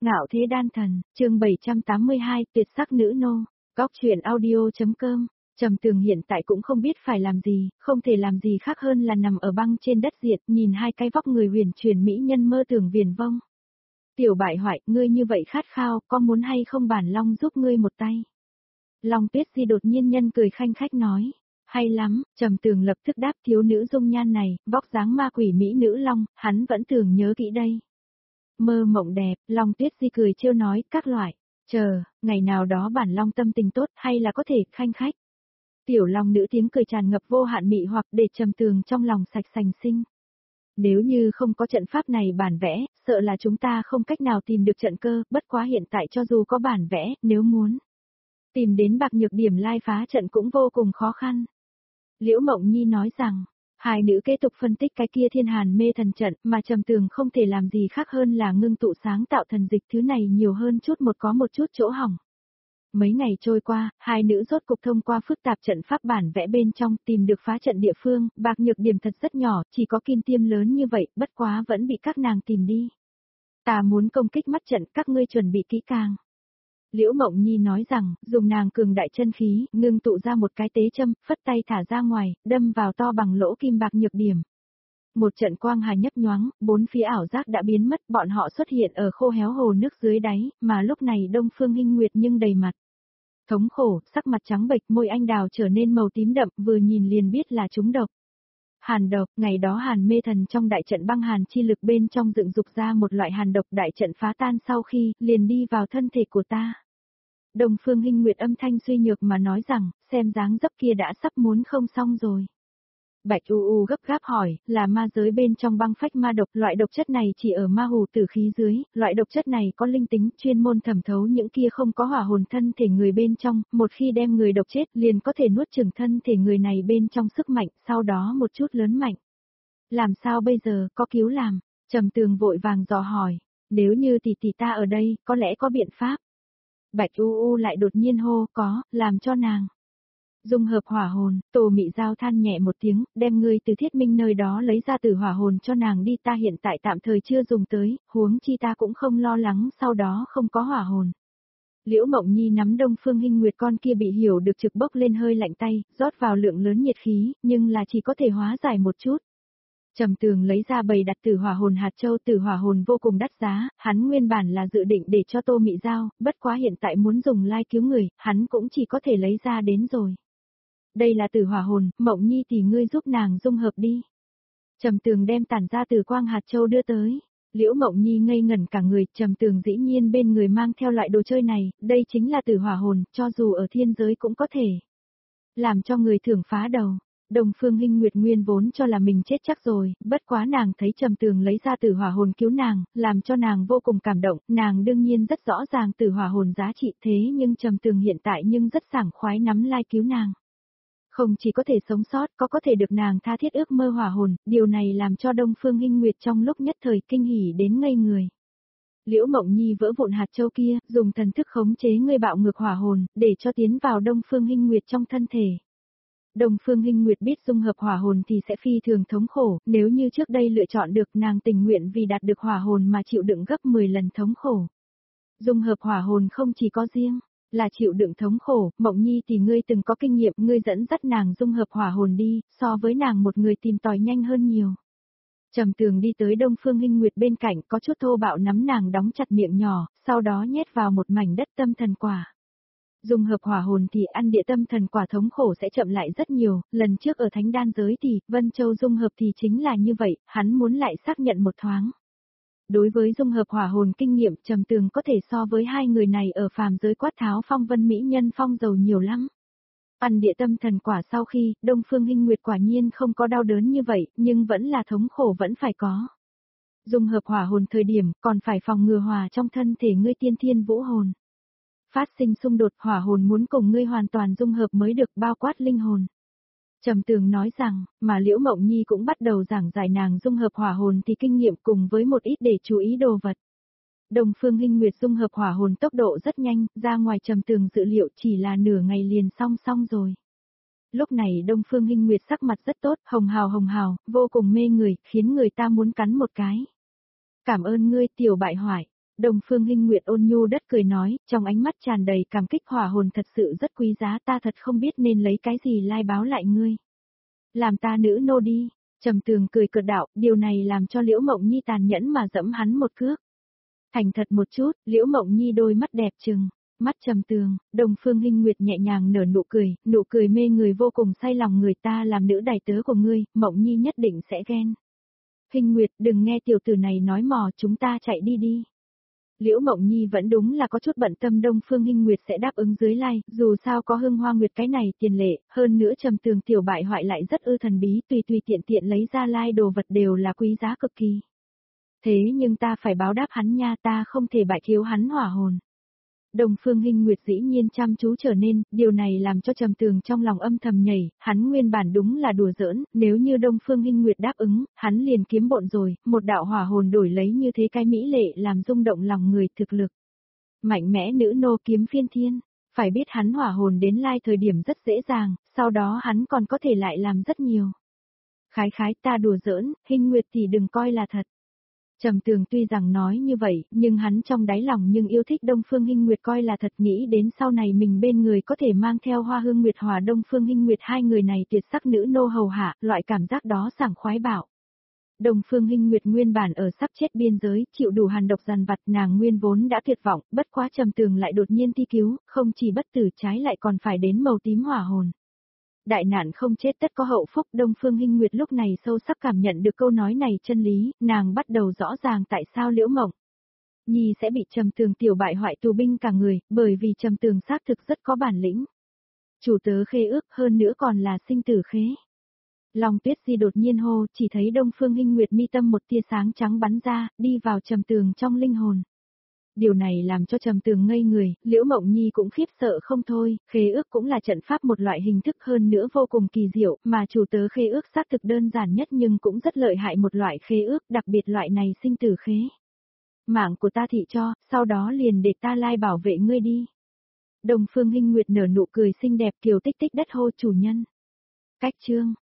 Ngạo thế đan thần, chương 782, tuyệt sắc nữ nô, góc truyện audio.com. Trầm Tường hiện tại cũng không biết phải làm gì, không thể làm gì khác hơn là nằm ở băng trên đất diệt, nhìn hai cái vóc người huyền truyền mỹ nhân mơ tưởng viển vông. Tiểu bại hoại, ngươi như vậy khát khao, có muốn hay không bản long giúp ngươi một tay? Long Tuyết Di đột nhiên nhân cười khanh khách nói. Hay lắm, Trầm Tường lập tức đáp, thiếu nữ dung nhan này, vóc dáng ma quỷ mỹ nữ long, hắn vẫn thường nhớ kỹ đây. Mơ mộng đẹp, Long Tuyết Di cười trêu nói, các loại, chờ, ngày nào đó bản long tâm tình tốt hay là có thể khanh khách. Tiểu long nữ tiếng cười tràn ngập vô hạn mị hoặc để Trầm Tường trong lòng sạch sành sinh. Nếu như không có trận pháp này bản vẽ, sợ là chúng ta không cách nào tìm được trận cơ, bất quá hiện tại cho dù có bản vẽ, nếu muốn tìm đến bạc nhược điểm lai phá trận cũng vô cùng khó khăn. Liễu Mộng Nhi nói rằng, hai nữ kế tục phân tích cái kia thiên hàn mê thần trận mà Trầm Tường không thể làm gì khác hơn là ngưng tụ sáng tạo thần dịch thứ này nhiều hơn chút có một chút chỗ hỏng. Mấy ngày trôi qua, hai nữ rốt cục thông qua phức tạp trận pháp bản vẽ bên trong tìm được phá trận địa phương, bạc nhược điểm thật rất nhỏ, chỉ có kim tiêm lớn như vậy, bất quá vẫn bị các nàng tìm đi. Ta muốn công kích mắt trận, các ngươi chuẩn bị kỹ càng. Liễu Mộng Nhi nói rằng, dùng nàng cường đại chân khí, ngưng tụ ra một cái tế châm, phất tay thả ra ngoài, đâm vào to bằng lỗ kim bạc nhược điểm. Một trận quang hà nhấp nhoáng, bốn phía ảo giác đã biến mất, bọn họ xuất hiện ở khô héo hồ nước dưới đáy, mà lúc này Đông Phương Hinh Nguyệt nhưng đầy mặt thống khổ, sắc mặt trắng bệch, môi anh đào trở nên màu tím đậm, vừa nhìn liền biết là trúng độc. Hàn độc, ngày đó hàn mê thần trong đại trận băng hàn chi lực bên trong dựng dục ra một loại hàn độc, đại trận phá tan sau khi, liền đi vào thân thể của ta. Đông Phương Hinh Nguyệt âm thanh suy nhược mà nói rằng, xem dáng dấp kia đã sắp muốn không xong rồi. Bạch U gấp gáp hỏi, là ma giới bên trong băng phách ma độc, loại độc chất này chỉ ở ma hù tử khí dưới, loại độc chất này có linh tính, chuyên môn thẩm thấu những kia không có hỏa hồn thân thể người bên trong, một khi đem người độc chết liền có thể nuốt chửng thân thể người này bên trong sức mạnh, sau đó một chút lớn mạnh. Làm sao bây giờ, có cứu làm? Trầm Tường vội vàng dò hỏi, nếu như tỷ tỷ ta ở đây, có lẽ có biện pháp. Bạch U lại đột nhiên hô, có, làm cho nàng dung hợp hỏa hồn. Tô Mị Giao than nhẹ một tiếng, đem ngươi từ Thiết Minh nơi đó lấy ra từ hỏa hồn cho nàng đi, ta hiện tại tạm thời chưa dùng tới, huống chi ta cũng không lo lắng sau đó không có hỏa hồn. Liễu Mộng Nhi nắm Đông Phương Hinh Nguyệt con kia bị hiểu được trực bốc lên hơi lạnh tay, rót vào lượng lớn nhiệt khí, nhưng là chỉ có thể hóa giải một chút. Trầm Tường lấy ra bầy đặt tử hỏa hồn hạt châu, tử hỏa hồn vô cùng đắt giá, hắn nguyên bản là dự định để cho Tô Mị Giao, bất quá hiện tại muốn dùng lai cứu người, hắn cũng chỉ có thể lấy ra đến rồi. Đây là tử hỏa hồn, Mộng Nhi thì ngươi giúp nàng dung hợp đi. Trầm Tường đem tản ra tử quang hạt châu đưa tới. Liễu Mộng Nhi ngây ngẩn cả người, Trầm Tường dĩ nhiên bên người mang theo loại đồ chơi này, đây chính là tử hỏa hồn, cho dù ở thiên giới cũng có thể làm cho người thưởng phá đầu. Đông Phương Hinh Nguyệt nguyên vốn cho là mình chết chắc rồi, bất quá nàng thấy Trầm Tường lấy ra tử hỏa hồn cứu nàng, làm cho nàng vô cùng cảm động, nàng đương nhiên rất rõ ràng tử hỏa hồn giá trị, thế nhưng Trầm Tường hiện tại nhưng rất sảng khoái nắm lai cứu nàng. Không chỉ có thể sống sót, có thể được nàng tha thiết ước mơ hỏa hồn, điều này làm cho Đông Phương Hinh Nguyệt trong lúc nhất thời kinh hỉ đến ngây người. Liễu Mộng Nhi vỡ vụn hạt châu kia, dùng thần thức khống chế người bạo ngược hỏa hồn, để cho tiến vào Đông Phương Hinh Nguyệt trong thân thể. Đông Phương Hinh Nguyệt biết dung hợp hỏa hồn thì sẽ phi thường thống khổ, nếu như trước đây lựa chọn được, nàng tình nguyện vì đạt được hỏa hồn mà chịu đựng gấp 10 lần thống khổ. Dung hợp hỏa hồn không chỉ có riêng là chịu đựng thống khổ, Mộng Nhi thì ngươi từng có kinh nghiệm, ngươi dẫn dắt nàng dung hợp hỏa hồn đi, so với nàng một người tìm tòi nhanh hơn nhiều. Trầm Tường đi tới Đông Phương Hinh Nguyệt bên cạnh, có chút thô bạo nắm nàng đóng chặt miệng nhỏ, sau đó nhét vào một mảnh đất tâm thần quả. Dung hợp hỏa hồn thì ăn địa tâm thần quả thống khổ sẽ chậm lại rất nhiều, lần trước ở Thánh Đan giới thì, Vân Châu dung hợp thì chính là như vậy, hắn muốn lại xác nhận một thoáng. Đối với dung hợp hỏa hồn kinh nghiệm, Trầm Tường có thể so với hai người này ở phàm giới Quát Tháo Phong Vân Mỹ Nhân Phong giàu nhiều lắm. Ăn địa tâm thần quả sau khi, Đông Phương Hinh Nguyệt quả nhiên không có đau đớn như vậy, nhưng vẫn là thống khổ vẫn phải có. Dung hợp hỏa hồn thời điểm, còn phải phòng ngừa hòa trong thân thể ngươi tiên thiên vũ hồn. Phát sinh xung đột, hỏa hồn muốn cùng ngươi hoàn toàn dung hợp mới được, bao quát linh hồn. Trầm Tường nói rằng, mà Liễu Mộng Nhi cũng bắt đầu giảng giải nàng dung hợp hỏa hồn thì kinh nghiệm cùng với một ít để chú ý đồ vật. Đông Phương Hinh Nguyệt dung hợp hỏa hồn tốc độ rất nhanh, ra ngoài Trầm Tường dự liệu chỉ là nửa ngày liền xong rồi. Lúc này Đông Phương Hinh Nguyệt sắc mặt rất tốt, hồng hào, vô cùng mê người, khiến người ta muốn cắn một cái. Cảm ơn ngươi tiểu bại hoại. Đông Phương Hinh Nguyệt ôn nhu đất cười nói, trong ánh mắt tràn đầy cảm kích, hỏa hồn thật sự rất quý giá, ta thật không biết nên lấy cái gì lai báo lại ngươi. Làm ta nữ nô đi. Trầm Tường cười cợt đạo, điều này làm cho Liễu Mộng Nhi tàn nhẫn mà dẫm hắn một cước. Thành thật một chút, Liễu Mộng Nhi đôi mắt đẹp trừng. Mắt Trầm Tường, Đông Phương Hinh Nguyệt nhẹ nhàng nở nụ cười mê người vô cùng say lòng người, ta làm nữ đày tớ của ngươi, Mộng Nhi nhất định sẽ ghen. Hinh Nguyệt, đừng nghe tiểu tử này nói mò, chúng ta chạy đi đi. Liễu Mộng Nhi vẫn đúng là có chút bận tâm Đông Phương Hinh Nguyệt sẽ đáp ứng dưới lai, dù sao có Hưng Hoa Nguyệt cái này tiền lệ, hơn nữa Trầm Tường tiểu bại hoại lại rất thần bí, tùy tiện tiện lấy ra lai đồ vật đều là quý giá cực kỳ. Thế nhưng ta phải báo đáp hắn nha, ta không thể bại thiếu hắn hỏa hồn. Đông Phương Hinh Nguyệt dĩ nhiên chăm chú trở nên, điều này làm cho Trầm Tường trong lòng âm thầm nhảy, hắn nguyên bản đúng là đùa giỡn, nếu như Đông Phương Hinh Nguyệt đáp ứng, hắn liền kiếm bộn rồi, một đạo hỏa hồn đổi lấy như thế cái mỹ lệ làm rung động lòng người, thực lực. Mạnh mẽ nữ nô kiếm phiên thiên, phải biết hắn hỏa hồn đến lai thời điểm rất dễ dàng, sau đó hắn còn có thể lại làm rất nhiều. Khái ta đùa giỡn, Hinh Nguyệt thì đừng coi là thật. Trầm Tường tuy rằng nói như vậy, nhưng hắn trong đáy lòng nhưng yêu thích Đông Phương Hinh Nguyệt, coi là thật, nghĩ đến sau này mình bên người có thể mang theo Hoa Hương Nguyệt hòa Đông Phương Hinh Nguyệt, hai người này tuyệt sắc nữ nô hầu hạ, loại cảm giác đó sảng khoái bạo. Đông Phương Hinh Nguyệt nguyên bản ở sắp chết biên giới, chịu đủ hàn độc dằn vặt, nàng nguyên vốn đã tuyệt vọng, bất quá Trầm Tường lại đột nhiên thi cứu, không chỉ bất tử trái lại còn phải đến màu tím hỏa hồn. Đại nạn không chết tất có hậu phúc, Đông Phương Hinh Nguyệt lúc này sâu sắc cảm nhận được câu nói này chân lý, nàng bắt đầu rõ ràng tại sao Liễu Mộng Nhi sẽ bị Trầm Tường tiểu bại hoại tù binh cả người, bởi vì Trầm Tường xác thực rất có bản lĩnh. Chủ tớ khế ước, hơn nữa còn là sinh tử khế. Long Tuyết Di đột nhiên hô, chỉ thấy Đông Phương Hinh Nguyệt mi tâm một tia sáng trắng bắn ra, đi vào Trầm Tường trong linh hồn. Điều này làm cho Trầm Tường ngây người, Liễu Mộng Nhi cũng khiếp sợ không thôi, khế ước cũng là trận pháp một loại hình thức, hơn nữa vô cùng kỳ diệu, mà chủ tớ khế ước xác thực đơn giản nhất nhưng cũng rất lợi hại một loại khế ước, đặc biệt loại này sinh tử khế. Mạng của ta thị cho, sau đó liền để ta lai bảo vệ ngươi đi. Đông Phương Hinh Nguyệt nở nụ cười xinh đẹp, kiều tích tích đất hô chủ nhân. Cách chương